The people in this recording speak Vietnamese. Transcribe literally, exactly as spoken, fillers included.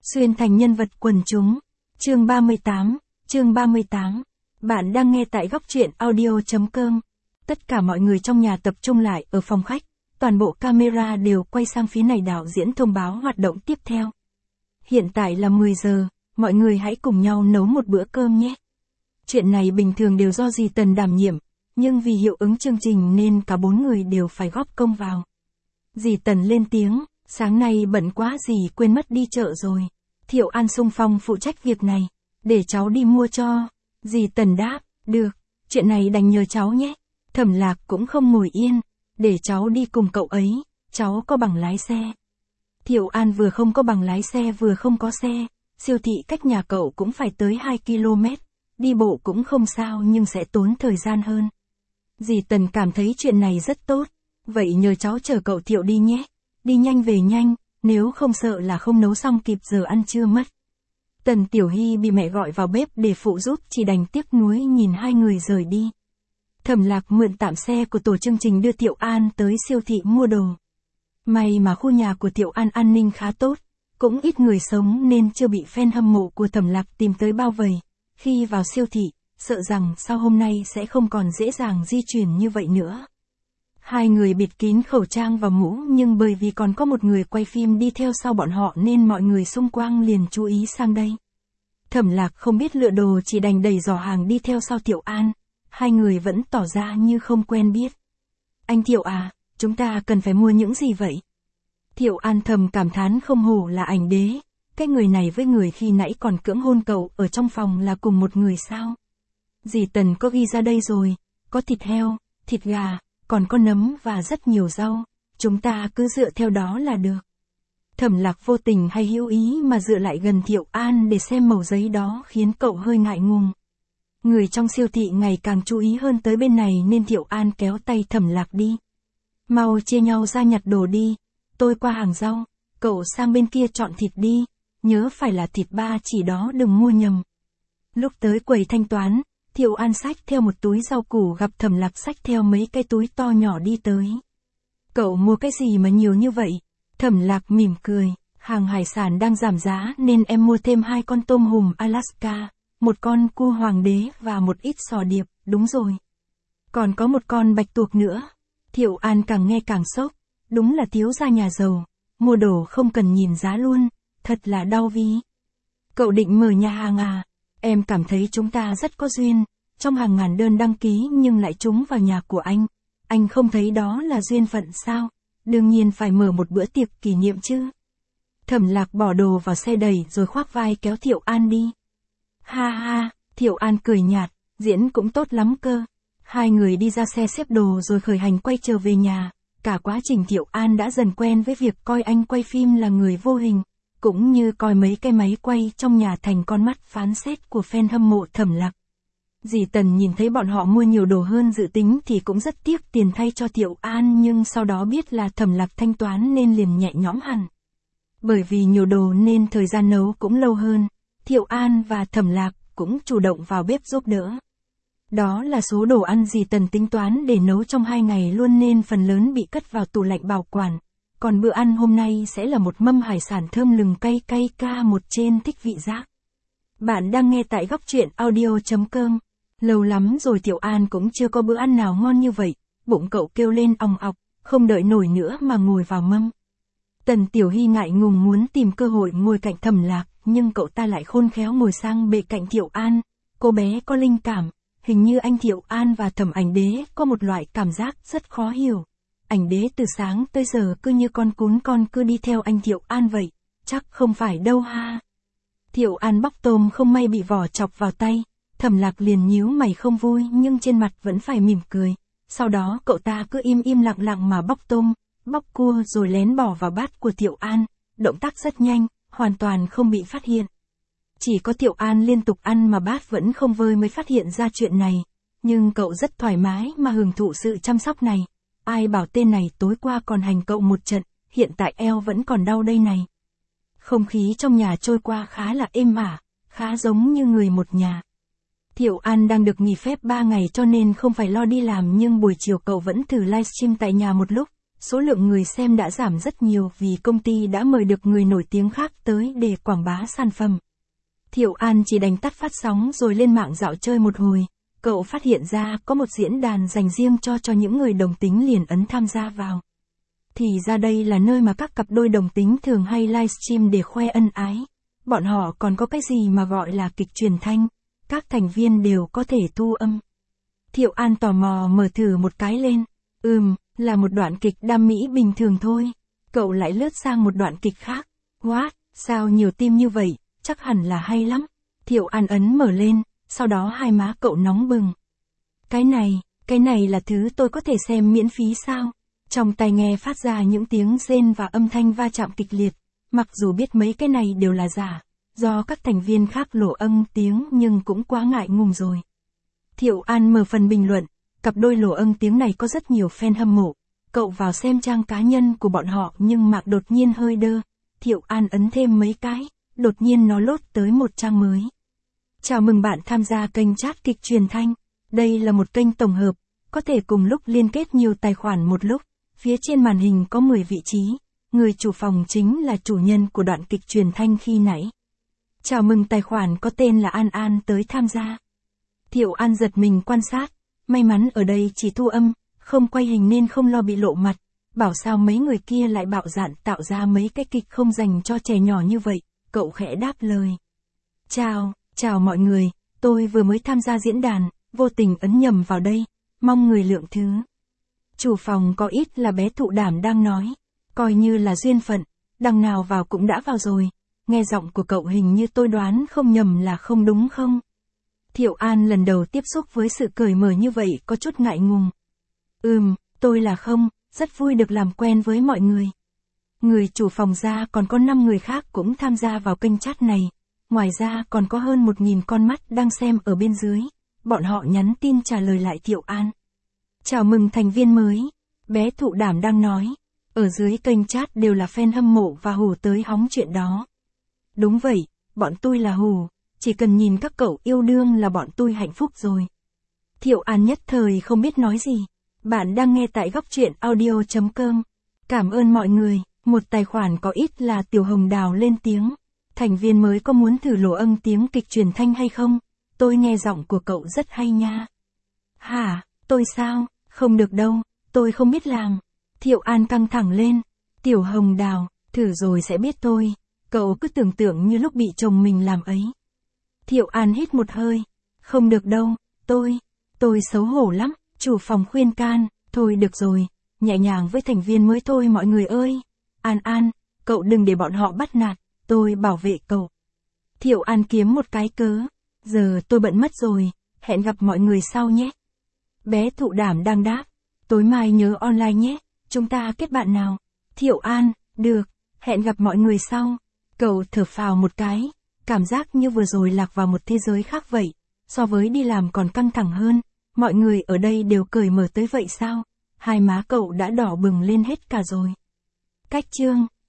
Xuyên thành nhân vật quần chúng. Chương ba mươi tám, chương ba mươi tám. Bạn đang nghe tại góc truyện audio chấm com. Tất cả mọi người trong nhà tập trung lại ở phòng khách, toàn bộ camera đều quay sang phía này đạo diễn thông báo hoạt động tiếp theo. Hiện tại là mười giờ, mọi người hãy cùng nhau nấu một bữa cơm nhé. Chuyện này bình thường đều do dì Tần đảm nhiệm, nhưng vì hiệu ứng chương trình nên cả bốn người đều phải góp công vào. Dì Tần lên tiếng, sáng nay bận quá dì quên mất đi chợ rồi. Thiệu An xung phong phụ trách việc này, để cháu đi mua cho. Dì Tần đáp, được, chuyện này đành nhờ cháu nhé. Thẩm Lạc cũng không ngồi yên, để cháu đi cùng cậu ấy, cháu có bằng lái xe. Thiệu An vừa không có bằng lái xe vừa không có xe, siêu thị cách nhà cậu cũng phải tới hai ki lô mét, đi bộ cũng không sao nhưng sẽ tốn thời gian hơn. Dì Tần cảm thấy chuyện này rất tốt, vậy nhờ cháu chở cậu Thiệu đi nhé, đi nhanh về nhanh, nếu không sợ là không nấu xong kịp giờ ăn trưa mất. Tần Tiểu Hy bị mẹ gọi vào bếp để phụ giúp, chỉ đành tiếc nuối nhìn hai người rời đi. Thẩm Lạc mượn tạm xe của tổ chương trình đưa Thiệu An tới siêu thị mua đồ. May mà khu nhà của Thiệu An an ninh khá tốt, cũng ít người sống nên chưa bị fan hâm mộ của Thẩm Lạc tìm tới bao vây. Khi vào siêu thị, sợ rằng sau hôm nay sẽ không còn dễ dàng di chuyển như vậy nữa. Hai người bịt kín khẩu trang và mũ, nhưng bởi vì còn có một người quay phim đi theo sau bọn họ nên mọi người xung quanh liền chú ý sang đây. Thẩm Lạc không biết lựa đồ, chỉ đành đẩy giỏ hàng đi theo sau Thiệu An. Hai người vẫn tỏ ra như không quen biết. Anh Thiệu à, chúng ta cần phải mua những gì vậy? Thiệu An thầm cảm thán không hổ là ảnh đế. Cái người này với người khi nãy còn cưỡng hôn cậu ở trong phòng là cùng một người sao? Dì Tần có ghi ra đây rồi, có thịt heo, thịt gà, còn có nấm và rất nhiều rau, chúng ta cứ dựa theo đó là được. Thẩm Lạc vô tình hay hữu ý mà dựa lại gần Thiệu An để xem mẩu giấy đó khiến cậu hơi ngại ngùng. Người trong siêu thị ngày càng chú ý hơn tới bên này nên Thiệu An kéo tay Thẩm Lạc đi. Mau chia nhau ra nhặt đồ đi, tôi qua hàng rau, cậu sang bên kia chọn thịt đi, nhớ phải là thịt ba chỉ đó, đừng mua nhầm. Lúc tới quầy thanh toán, Thiệu An xách theo một túi rau củ, gặp Thẩm Lạc xách theo mấy cái túi to nhỏ đi tới. Cậu mua cái gì mà nhiều như vậy? Thẩm Lạc mỉm cười, hàng hải sản đang giảm giá nên em mua thêm hai con tôm hùm Alaska, một con cua hoàng đế và một ít sò điệp, đúng rồi. Còn có một con bạch tuộc nữa. Thiệu An càng nghe càng sốc, đúng là thiếu gia nhà giàu, mua đồ không cần nhìn giá luôn, thật là đau ví. Cậu định mở nhà hàng à? Em cảm thấy chúng ta rất có duyên, trong hàng ngàn đơn đăng ký nhưng lại trúng vào nhà của anh. Anh không thấy đó là duyên phận sao? Đương nhiên phải mở một bữa tiệc kỷ niệm chứ. Thẩm Lạc bỏ đồ vào xe đẩy rồi khoác vai kéo Thiệu An đi. Ha ha, Thiệu An cười nhạt, diễn cũng tốt lắm cơ. Hai người đi ra xe xếp đồ rồi khởi hành quay trở về nhà. Cả quá trình Thiệu An đã dần quen với việc coi anh quay phim là người vô hình, cũng như coi mấy cái máy quay trong nhà thành con mắt phán xét của fan hâm mộ Thẩm Lạc. Dì Tần nhìn thấy bọn họ mua nhiều đồ hơn dự tính thì cũng rất tiếc tiền thay cho Thiệu An, nhưng sau đó biết là Thẩm Lạc thanh toán nên liền nhẹ nhõm hẳn. Bởi vì nhiều đồ nên thời gian nấu cũng lâu hơn, Thiệu An và Thẩm Lạc cũng chủ động vào bếp giúp đỡ. Đó là số đồ ăn dì Tần tính toán để nấu trong hai ngày luôn nên phần lớn bị cất vào tủ lạnh bảo quản. Còn bữa ăn hôm nay sẽ là một mâm hải sản thơm lừng cay cay ca một trên thích vị giác. Bạn đang nghe tại góc truyện audio chấm com. Lâu lắm rồi Thiệu An cũng chưa có bữa ăn nào ngon như vậy, bụng cậu kêu lên òng ọc, không đợi nổi nữa mà ngồi vào mâm. Tần Tiểu Hy ngại ngùng muốn tìm cơ hội ngồi cạnh Thẩm Lạc, nhưng cậu ta lại khôn khéo ngồi sang bệ cạnh Thiệu An. Cô bé có linh cảm, hình như anh Thiệu An và Thẩm Ảnh Đế có một loại cảm giác rất khó hiểu. Ảnh Đế từ sáng tới giờ cứ như con cún con cứ đi theo anh Thiệu An vậy, chắc không phải đâu ha. Thiệu An bóc tôm không may bị vỏ chọc vào tay, Thẩm Lạc liền nhíu mày không vui nhưng trên mặt vẫn phải mỉm cười. Sau đó cậu ta cứ im im lặng lặng mà bóc tôm, bóc cua rồi lén bỏ vào bát của Thiệu An, động tác rất nhanh, hoàn toàn không bị phát hiện. Chỉ có Thiệu An liên tục ăn mà bát vẫn không vơi mới phát hiện ra chuyện này, nhưng cậu rất thoải mái mà hưởng thụ sự chăm sóc này. Ai bảo tên này tối qua còn hành cậu một trận, hiện tại eo vẫn còn đau đây này. Không khí trong nhà trôi qua khá là êm ả, khá giống như người một nhà. Thiệu An đang được nghỉ phép ba ngày cho nên không phải lo đi làm, nhưng buổi chiều cậu vẫn thử livestream tại nhà một lúc, số lượng người xem đã giảm rất nhiều vì công ty đã mời được người nổi tiếng khác tới để quảng bá sản phẩm. Thiệu An chỉ đành tắt phát sóng rồi lên mạng dạo chơi một hồi, cậu phát hiện ra có một diễn đàn dành riêng cho cho những người đồng tính liền ấn tham gia vào. Thì ra đây là nơi mà các cặp đôi đồng tính thường hay livestream để khoe ân ái. Bọn họ còn có cái gì mà gọi là kịch truyền thanh, các thành viên đều có thể thu âm. Thiệu An tò mò mở thử một cái lên, ừm, là một đoạn kịch đam mỹ bình thường thôi. Cậu lại lướt sang một đoạn kịch khác, what, sao nhiều tim như vậy, chắc hẳn là hay lắm. Thiệu An ấn mở lên, sau đó hai má cậu nóng bừng. Cái này, cái này là thứ tôi có thể xem miễn phí sao? Trong tai nghe phát ra những tiếng rên và âm thanh va chạm kịch liệt, mặc dù biết mấy cái này đều là giả, do các thành viên khác lộ âm tiếng nhưng cũng quá ngại ngùng rồi. Thiệu An mở phần bình luận, cặp đôi lộ âm tiếng này có rất nhiều fan hâm mộ. Cậu vào xem trang cá nhân của bọn họ nhưng mạng đột nhiên hơi đơ. Thiệu An ấn thêm mấy cái, đột nhiên nó lốt tới một trang mới. Chào mừng bạn tham gia kênh chat kịch truyền thanh. Đây là một kênh tổng hợp, có thể cùng lúc liên kết nhiều tài khoản một lúc. Phía trên màn hình có mười vị trí, người chủ phòng chính là chủ nhân của đoạn kịch truyền thanh khi nãy. Chào mừng tài khoản có tên là An An tới tham gia. Thiệu An giật mình quan sát, may mắn ở đây chỉ thu âm, không quay hình nên không lo bị lộ mặt, bảo sao mấy người kia lại bạo dạn tạo ra mấy cái kịch không dành cho trẻ nhỏ như vậy, cậu khẽ đáp lời. Chào, chào mọi người, tôi vừa mới tham gia diễn đàn, vô tình ấn nhầm vào đây, mong người lượng thứ. Chủ phòng có ít là bé Thụ Đảm đang nói, coi như là duyên phận, đằng nào vào cũng đã vào rồi, nghe giọng của cậu hình như tôi đoán không nhầm là không đúng không? Thiệu An lần đầu tiếp xúc với sự cởi mở như vậy có chút ngại ngùng. Ừm, tôi là không, rất vui được làm quen với mọi người. Người chủ phòng ra còn có năm người khác cũng tham gia vào kênh chat này, ngoài ra còn có hơn một nghìn con mắt đang xem ở bên dưới, bọn họ nhắn tin trả lời lại Thiệu An. Chào mừng thành viên mới, bé Thụ Đảm đang nói, ở dưới kênh chat đều là fan hâm mộ và hù tới hóng chuyện đó. Đúng vậy, bọn tôi là hù, chỉ cần nhìn các cậu yêu đương là bọn tôi hạnh phúc rồi. Thiệu An nhất thời không biết nói gì. Bạn đang nghe tại góc truyện audio chấm com. Cảm ơn mọi người, một tài khoản có ít là Tiểu Hồng Đào lên tiếng. Thành viên mới có muốn thử lộ âm tiếng kịch truyền thanh hay không? Tôi nghe giọng của cậu rất hay nha. Hả, tôi sao? Không được đâu, tôi không biết làm. Thiệu An căng thẳng lên. Tiểu Hồng Đào, thử rồi sẽ biết thôi. Cậu cứ tưởng tượng như lúc bị chồng mình làm ấy. Thiệu An hít một hơi. Không được đâu, tôi, tôi xấu hổ lắm. Chủ phòng khuyên can, thôi được rồi, nhẹ nhàng với thành viên mới thôi mọi người ơi. An An, cậu đừng để bọn họ bắt nạt, tôi bảo vệ cậu. Thiệu An kiếm một cái cớ, giờ tôi bận mất rồi, hẹn gặp mọi người sau nhé. Bé Thụ Đảm đang đáp, tối mai nhớ online nhé, chúng ta kết bạn nào. Thiệu An, được, hẹn gặp mọi người sau. Cậu thở phào một cái, cảm giác như vừa rồi lạc vào một thế giới khác vậy, so với đi làm còn căng thẳng hơn. Mọi người ở đây đều cởi mở tới vậy sao? Hai má cậu đã đỏ bừng lên hết cả rồi. Cách chương